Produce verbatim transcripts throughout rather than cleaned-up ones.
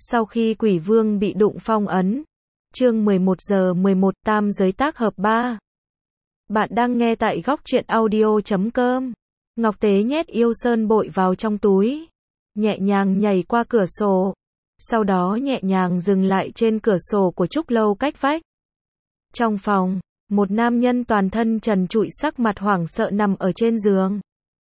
Sau khi quỷ vương bị đụng phong ấn. Chương mười một giờ mười một tam giới tác hợp ba. Bạn đang nghe tại góc truyện audio chấm com. Ngọc Tế nhét yêu sơn bội vào trong túi, nhẹ nhàng nhảy qua cửa sổ, sau đó nhẹ nhàng dừng lại trên cửa sổ của trúc lâu cách vách. Trong phòng, một nam nhân toàn thân trần trụi sắc mặt hoảng sợ nằm ở trên giường.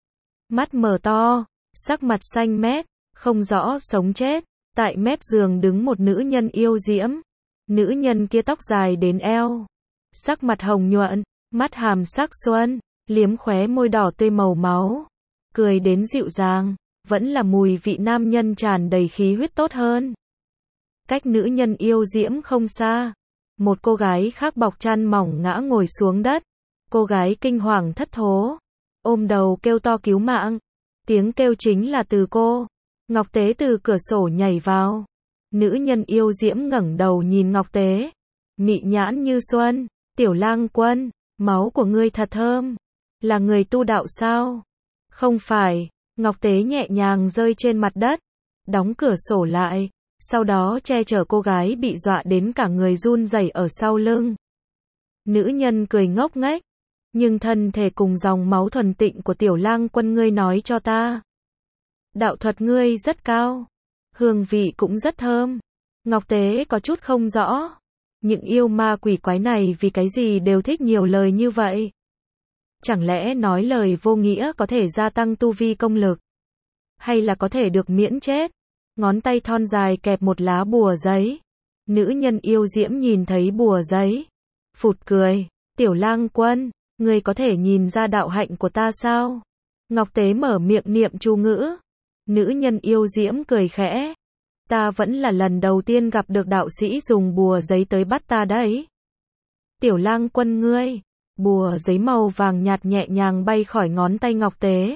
Mắt mở to, sắc mặt xanh mét, không rõ sống chết. Tại mép giường đứng một nữ nhân yêu diễm. Nữ nhân kia tóc dài đến eo, sắc mặt hồng nhuận, mắt hàm sắc xuân, liếm khóe môi đỏ tươi màu máu, cười đến dịu dàng, vẫn là mùi vị nam nhân tràn đầy khí huyết tốt hơn. Cách nữ nhân yêu diễm không xa, một cô gái khác bọc chăn mỏng ngã ngồi xuống đất. Cô gái kinh hoàng thất thố, ôm đầu kêu to cứu mạng. Tiếng kêu chính là từ cô. Ngọc Tế từ cửa sổ nhảy vào. Nữ nhân yêu diễm ngẩng đầu nhìn Ngọc Tế, mị nhãn như xuân. Tiểu Lang Quân, máu của ngươi thật thơm. Là người tu đạo sao? Không phải. Ngọc Tế nhẹ nhàng rơi trên mặt đất, đóng cửa sổ lại, sau đó che chở cô gái bị dọa đến cả người run rẩy ở sau lưng. Nữ nhân cười ngốc nghếch, nhưng thân thể cùng dòng máu thuần tịnh của Tiểu Lang Quân ngươi nói cho ta. Đạo thuật ngươi rất cao, hương vị cũng rất thơm. Ngọc Tế có chút không rõ, những yêu ma quỷ quái này vì cái gì đều thích nhiều lời như vậy. Chẳng lẽ nói lời vô nghĩa có thể gia tăng tu vi công lực, hay là có thể được miễn chết? Ngón tay thon dài kẹp một lá bùa giấy. Nữ nhân yêu diễm nhìn thấy bùa giấy, phụt cười. Tiểu Lang Quân, ngươi có thể nhìn ra đạo hạnh của ta sao? Ngọc Tế mở miệng niệm chú ngữ. Nữ nhân yêu diễm cười khẽ. Ta vẫn là lần đầu tiên gặp được đạo sĩ dùng bùa giấy tới bắt ta đấy. Tiểu Lang Quân ngươi. Bùa giấy màu vàng nhạt nhẹ nhàng bay khỏi ngón tay Ngọc Tế,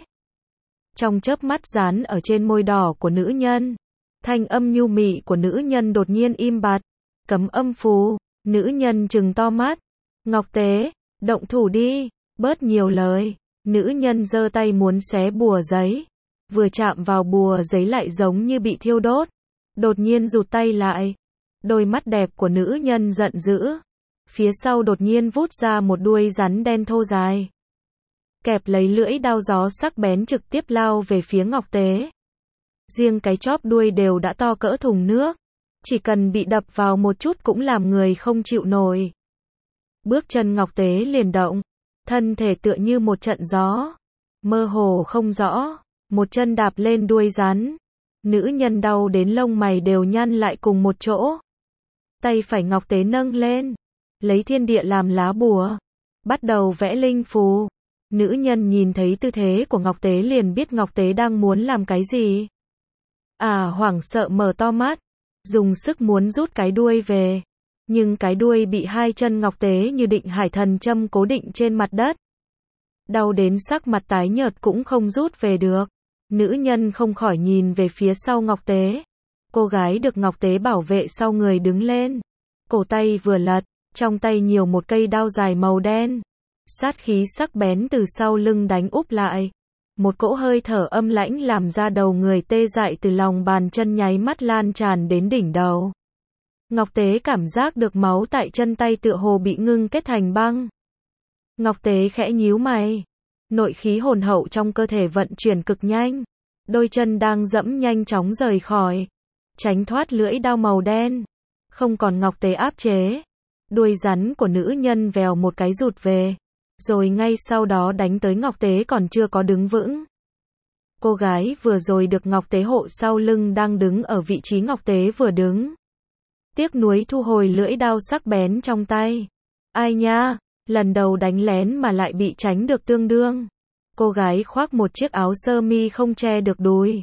trong chớp mắt dán ở trên môi đỏ của nữ nhân. Thanh âm nhu mị của nữ nhân đột nhiên im bặt. Cấm âm phù. Nữ nhân trừng to mắt. Ngọc Tế, động thủ đi, bớt nhiều lời. Nữ nhân giơ tay muốn xé bùa giấy, vừa chạm vào bùa giấy lại giống như bị thiêu đốt, đột nhiên rụt tay lại. Đôi mắt đẹp của nữ nhân giận dữ, phía sau đột nhiên vút ra một đuôi rắn đen thô dài, kẹp lấy lưỡi đao gió sắc bén trực tiếp lao về phía Ngọc Tế. Riêng cái chóp đuôi đều đã to cỡ thùng nước, chỉ cần bị đập vào một chút cũng làm người không chịu nổi. Bước chân Ngọc Tế liền động, thân thể tựa như một trận gió, mơ hồ không rõ, một chân đạp lên đuôi rắn. Nữ nhân đau đến lông mày đều nhăn lại cùng một chỗ. Tay phải Ngọc Tế nâng lên, lấy thiên địa làm lá bùa, bắt đầu vẽ linh phù. Nữ nhân nhìn thấy tư thế của Ngọc Tế liền biết Ngọc Tế đang muốn làm cái gì. À, hoảng sợ mở to mắt, dùng sức muốn rút cái đuôi về, nhưng cái đuôi bị hai chân Ngọc Tế như định hải thần châm cố định trên mặt đất. Đau đến sắc mặt tái nhợt cũng không rút về được. Nữ nhân không khỏi nhìn về phía sau Ngọc Tế. Cô gái được Ngọc Tế bảo vệ sau người đứng lên, cổ tay vừa lật, trong tay nhiều một cây đao dài màu đen. Sát khí sắc bén từ sau lưng đánh úp lại. Một cỗ hơi thở âm lãnh làm ra đầu người tê dại từ lòng bàn chân nháy mắt lan tràn đến đỉnh đầu. Ngọc Tế cảm giác được máu tại chân tay tựa hồ bị ngưng kết thành băng. Ngọc Tế khẽ nhíu mày. Nội khí hồn hậu trong cơ thể vận chuyển cực nhanh. Đôi chân đang dẫm nhanh chóng rời khỏi, tránh thoát lưỡi đao màu đen. Không còn Ngọc Tế áp chế. Đuôi rắn của nữ nhân vèo một cái rụt về, rồi ngay sau đó đánh tới Ngọc Tế còn chưa có đứng vững. Cô gái vừa rồi được Ngọc Tế hộ sau lưng đang đứng ở vị trí Ngọc Tế vừa đứng. Tiếc nuối thu hồi lưỡi đao sắc bén trong tay. Ai nha, lần đầu đánh lén mà lại bị tránh được tương đương. Cô gái khoác một chiếc áo sơ mi không che được đùi,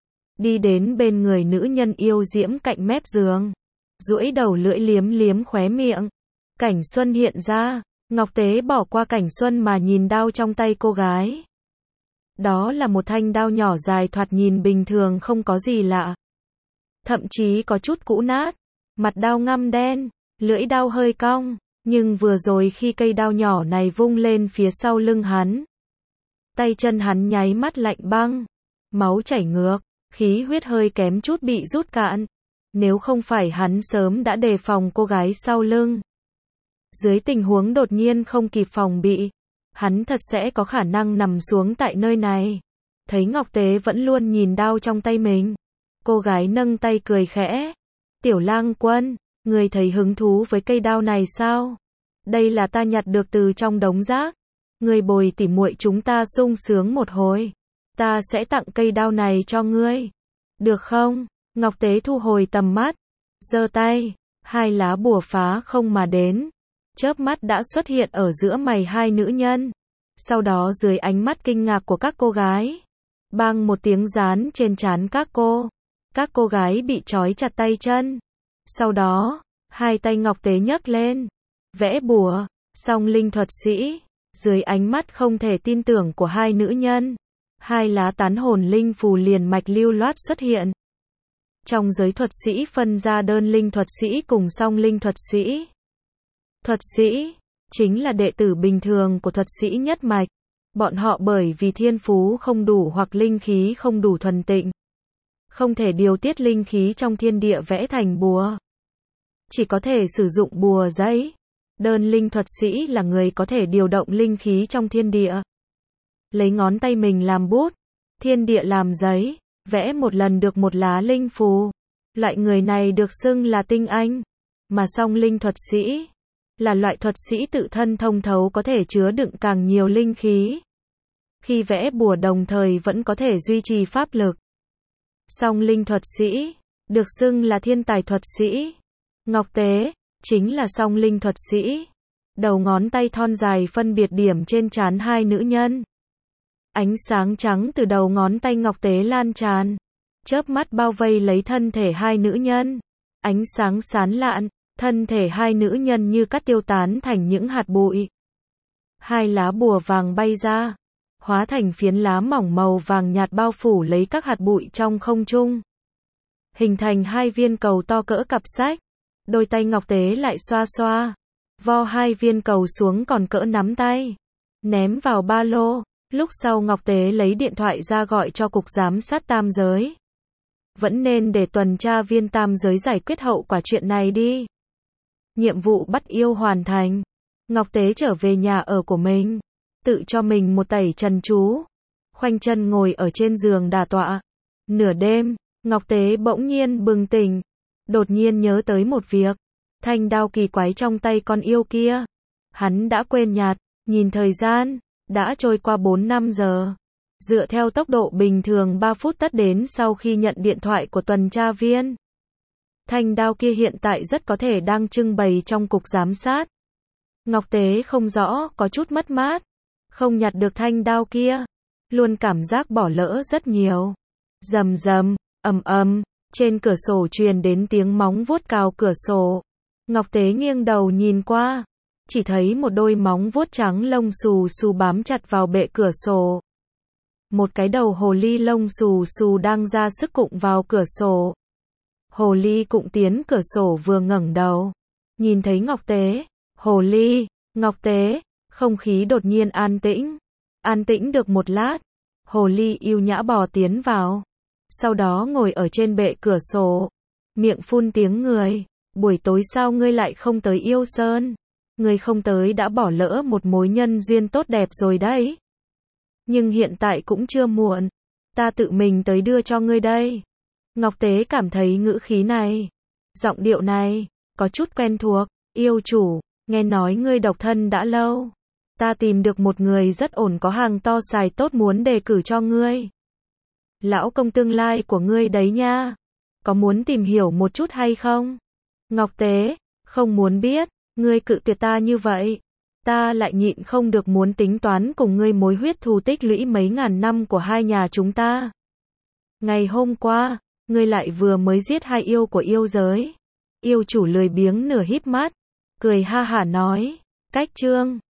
đi đến bên người nữ nhân yêu diễm cạnh mép giường, duỗi đầu lưỡi liếm liếm khóe miệng. Cảnh xuân hiện ra. Ngọc Tế bỏ qua cảnh xuân mà nhìn đao trong tay cô gái. Đó là một thanh đao nhỏ dài thoạt nhìn bình thường không có gì lạ, thậm chí có chút cũ nát. Mặt đao ngăm đen, lưỡi đao hơi cong, nhưng vừa rồi khi cây đao nhỏ này vung lên phía sau lưng hắn, tay chân hắn nháy mắt lạnh băng, máu chảy ngược, khí huyết hơi kém chút bị rút cạn. nếu không phải hắn sớm đã đề phòng cô gái sau lưng. Dưới tình huống đột nhiên không kịp phòng bị, hắn thật sẽ có khả năng nằm xuống tại nơi này. Thấy Ngọc Tế vẫn luôn nhìn đao trong tay mình, cô gái nâng tay cười khẽ. Tiểu Lang Quân, người thấy hứng thú với cây đao này sao? Đây là ta nhặt được từ trong đống rác. Người bồi tỉ muội chúng ta sung sướng một hồi. Ta sẽ tặng cây đao này cho ngươi. Được không? Ngọc Tế thu hồi tầm mắt, giơ tay, hai lá bùa phá không mà đến. Chớp mắt đã xuất hiện ở giữa mày hai nữ nhân. Sau đó dưới ánh mắt kinh ngạc của các cô gái, bang một tiếng dán trên trán các cô. Các cô gái bị trói chặt tay chân. Sau đó, hai tay Ngọc Tế nhấc lên, vẽ bùa, song linh thuật sĩ. Dưới ánh mắt không thể tin tưởng của hai nữ nhân, hai lá tán hồn linh phù liền mạch lưu loát xuất hiện. Trong giới thuật sĩ phân ra đơn linh thuật sĩ cùng song linh thuật sĩ. Thuật sĩ chính là đệ tử bình thường của thuật sĩ nhất mạch. Bọn họ bởi vì thiên phú không đủ hoặc linh khí không đủ thuần tịnh, không thể điều tiết linh khí trong thiên địa vẽ thành bùa, chỉ có thể sử dụng bùa giấy. Đơn linh thuật sĩ là người có thể điều động linh khí trong thiên địa. Lấy ngón tay mình làm bút, thiên địa làm giấy, vẽ một lần được một lá linh phù. Loại người này được xưng là tinh anh. Mà song linh thuật sĩ là loại thuật sĩ tự thân thông thấu có thể chứa đựng càng nhiều linh khí. Khi vẽ bùa đồng thời vẫn có thể duy trì pháp lực. Song linh thuật sĩ được xưng là thiên tài thuật sĩ. Ngọc Tế chính là song linh thuật sĩ. Đầu ngón tay thon dài phân biệt điểm trên trán hai nữ nhân. Ánh sáng trắng từ đầu ngón tay Ngọc Tế lan tràn, chớp mắt bao vây lấy thân thể hai nữ nhân. Ánh sáng sán lạn, thân thể hai nữ nhân như cát tiêu tán thành những hạt bụi. Hai lá bùa vàng bay ra, hóa thành phiến lá mỏng màu vàng nhạt bao phủ lấy các hạt bụi trong không trung, hình thành hai viên cầu to cỡ cặp sách. Đôi tay Ngọc Tế lại xoa xoa, vo hai viên cầu xuống còn cỡ nắm tay, ném vào ba lô. Lúc sau Ngọc Tế lấy điện thoại ra gọi cho cục giám sát tam giới. Vẫn nên để tuần tra viên tam giới giải quyết hậu quả chuyện này đi. Nhiệm vụ bắt yêu hoàn thành. Ngọc Tế trở về nhà ở của mình, tự cho mình một tẩy trần chú, khoanh chân ngồi ở trên giường đả tọa. Nửa đêm, Ngọc Tế bỗng nhiên bừng tỉnh, đột nhiên nhớ tới một việc. Thanh đao kỳ quái trong tay con yêu kia, hắn đã quên nhặt. Nhìn thời gian, đã trôi qua bốn năm giờ. Dựa theo tốc độ bình thường ba phút tất đến sau khi nhận điện thoại của tuần tra viên. Thanh đao kia hiện tại rất có thể đang trưng bày trong cục giám sát. Ngọc Tế không rõ, có chút mất mát. Không nhặt được thanh đao kia, luôn cảm giác bỏ lỡ rất nhiều. Rầm rầm, ầm ầm, trên cửa sổ truyền đến tiếng móng vuốt cào cửa sổ. Ngọc Tế nghiêng đầu nhìn qua, chỉ thấy một đôi móng vuốt trắng lông xù xù bám chặt vào bệ cửa sổ. Một cái đầu hồ ly lông xù xù đang ra sức cụng vào cửa sổ. Hồ ly cụng tiến cửa sổ vừa ngẩng đầu, nhìn thấy Ngọc Tế. Hồ ly, Ngọc Tế, không khí đột nhiên an tĩnh. An tĩnh được một lát, hồ ly yêu nhã bò tiến vào. Sau đó ngồi ở trên bệ cửa sổ, miệng phun tiếng người. Buổi tối sao ngươi lại không tới Yêu Sơn? Ngươi không tới đã bỏ lỡ một mối nhân duyên tốt đẹp rồi đấy. Nhưng hiện tại cũng chưa muộn, ta tự mình tới đưa cho ngươi đây. Ngọc Tế cảm thấy ngữ khí này, giọng điệu này, có chút quen thuộc. Yêu chủ, nghe nói ngươi độc thân đã lâu. Ta tìm được một người rất ổn có hàng to xài tốt muốn đề cử cho ngươi. Lão công tương lai của ngươi đấy nha. Có muốn tìm hiểu một chút hay không? Ngọc Tế, không muốn biết. Ngươi cự tuyệt ta như vậy, ta lại nhịn không được muốn tính toán cùng ngươi mối huyết thù tích lũy mấy ngàn năm của hai nhà chúng ta. Ngày hôm qua, ngươi lại vừa mới giết hai yêu của yêu giới. Yêu chủ lười biếng nửa híp mắt, cười ha hả nói, cách chương.